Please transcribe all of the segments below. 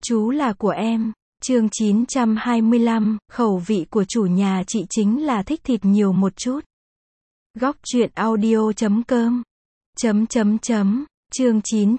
Chú là của em. Chương 925, khẩu vị của chủ nhà chị chính là thích thịt nhiều một chút. Góc truyện audio.com Chương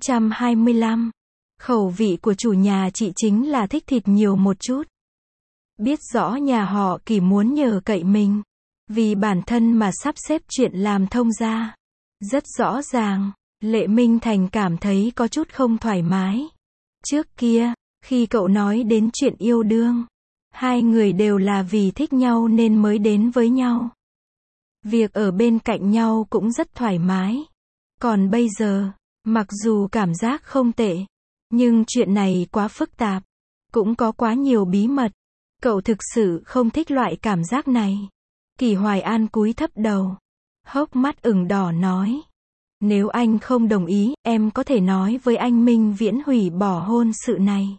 925, khẩu vị của chủ nhà chị chính là thích thịt nhiều một chút. Biết rõ nhà họ Kỳ muốn nhờ cậy mình, vì bản thân mà sắp xếp chuyện làm thông ra. Rất rõ ràng, Lệ Minh Thành cảm thấy có chút không thoải mái. Trước kia, khi cậu nói đến chuyện yêu đương, hai người đều là vì thích nhau nên mới đến với nhau. Việc ở bên cạnh nhau cũng rất thoải mái. Còn bây giờ, mặc dù cảm giác không tệ, nhưng chuyện này quá phức tạp, cũng có quá nhiều bí mật. Cậu thực sự không thích loại cảm giác này. Kỳ Hoài An cúi thấp đầu, hốc mắt ửng đỏ nói. Nếu anh không đồng ý, em có thể nói với anh Minh Viễn hủy bỏ hôn sự này.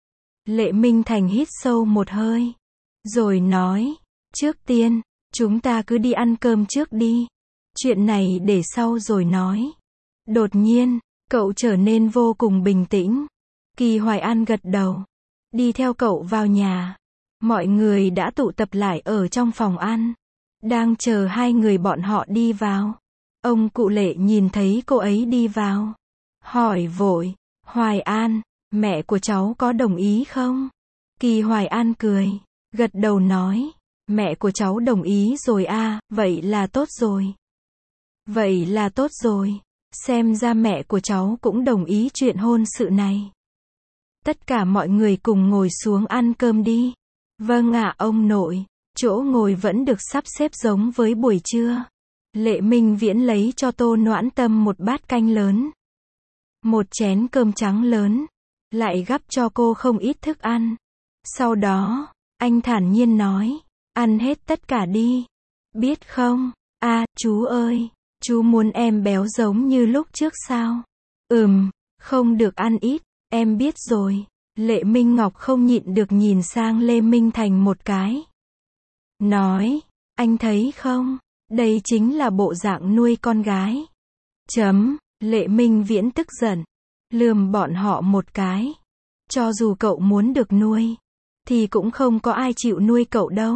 Lệ Minh Thành hít sâu một hơi, rồi nói, trước tiên, chúng ta cứ đi ăn cơm trước đi. Chuyện này để sau rồi nói. Đột nhiên, cậu trở nên vô cùng bình tĩnh. Kỳ Hoài An gật đầu, đi theo cậu vào nhà. Mọi người đã tụ tập lại ở trong phòng ăn, đang chờ hai người bọn họ đi vào. Ông cụ Lệ nhìn thấy cô ấy đi vào, hỏi vội, Hoài An, mẹ của cháu có đồng ý không? Kỳ Hoài An cười, gật đầu nói, mẹ của cháu đồng ý rồi à, vậy là tốt rồi. Vậy là tốt rồi, xem ra mẹ của cháu cũng đồng ý chuyện hôn sự này. Tất cả mọi người cùng ngồi xuống ăn cơm đi. Vâng ạ ông nội, chỗ ngồi vẫn được sắp xếp giống với buổi trưa. Lệ Minh Viễn lấy cho Tô Noãn Tâm một bát canh lớn, một chén cơm trắng lớn, lại gắp cho cô không ít thức ăn. Sau đó, anh thản nhiên nói, ăn hết tất cả đi. Biết không? À, chú ơi, chú muốn em béo giống như lúc trước sao? Không được ăn ít, em biết rồi. Lệ Minh Ngọc không nhịn được nhìn sang Lê Minh Thành một cái. Nói, anh thấy không? Đây chính là bộ dạng nuôi con gái. Lệ Minh Viễn tức giận, lườm bọn họ một cái. Cho dù cậu muốn được nuôi, thì cũng không có ai chịu nuôi cậu đâu.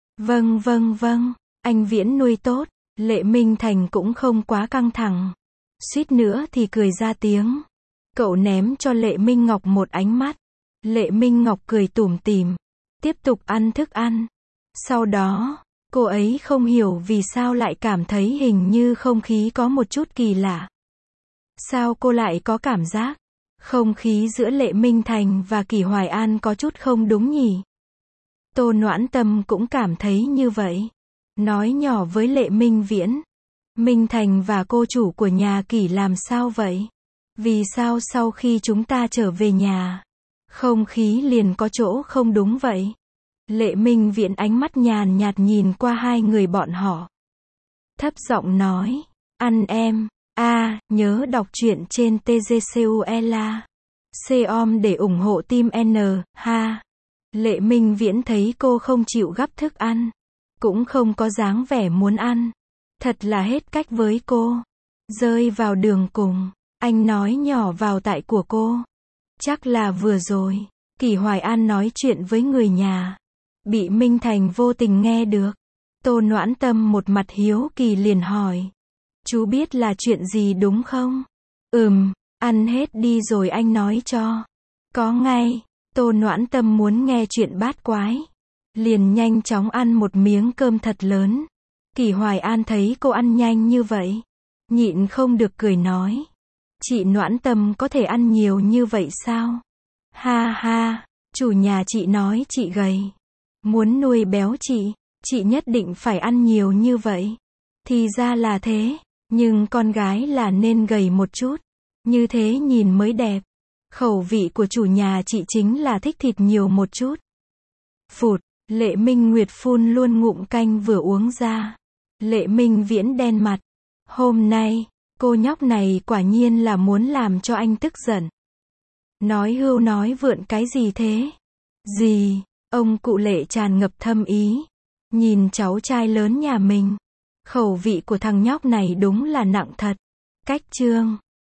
Vâng, anh Viễn nuôi tốt. Lệ Minh Thành cũng không quá căng thẳng, suýt nữa thì cười ra tiếng. Cậu ném cho Lệ Minh Ngọc một ánh mắt. Lệ Minh Ngọc cười tủm tỉm, tiếp tục ăn thức ăn. Sau đó, cô ấy không hiểu vì sao lại cảm thấy hình như không khí có một chút kỳ lạ. Sao cô lại có cảm giác không khí giữa Lệ Minh Thành và Kỳ Hoài An có chút không đúng nhỉ? Tô Noãn Tâm cũng cảm thấy như vậy, nói nhỏ với Lệ Minh Viễn. Minh Thành và cô chủ của nhà Kỳ làm sao vậy? Vì sao sau khi chúng ta trở về nhà, không khí liền có chỗ không đúng vậy? Lệ Minh Viễn ánh mắt nhàn nhạt nhìn qua hai người bọn họ, thấp giọng nói, ăn em. Nhớ đọc truyện trên TGCUELA.com để ủng hộ team N, ha. Lệ Minh Viễn thấy cô không chịu gắp thức ăn, cũng không có dáng vẻ muốn ăn. Thật là hết cách với cô. Rơi vào đường cùng, anh nói nhỏ vào tai của cô. Chắc là vừa rồi, Kỳ Hoài An nói chuyện với người nhà, bị Minh Thành vô tình nghe được. Tô Noãn Tâm một mặt hiếu kỳ liền hỏi, chú biết là chuyện gì đúng không? Ăn hết đi rồi anh nói cho. Có ngay. Tô Noãn Tâm muốn nghe chuyện bát quái, liền nhanh chóng ăn một miếng cơm thật lớn. Kỳ Hoài An thấy cô ăn nhanh như vậy, nhịn không được cười nói, chị Noãn Tâm có thể ăn nhiều như vậy sao? Ha ha, chủ nhà chị nói chị gầy, muốn nuôi béo chị nhất định phải ăn nhiều như vậy. Thì ra là thế, nhưng con gái là nên gầy một chút, như thế nhìn mới đẹp. Khẩu vị của chủ nhà chị chính là thích thịt nhiều một chút. Phụt, Lệ Minh Nguyệt phun luôn ngụm canh vừa uống ra. Lệ Minh Viễn đen mặt. Hôm nay, cô nhóc này quả nhiên là muốn làm cho anh tức giận. Nói hưu nói vượn cái gì thế? Gì? Ông cụ Lệ tràn ngập thâm ý, nhìn cháu trai lớn nhà mình. Khẩu vị của thằng nhóc này đúng là nặng thật. Cách chương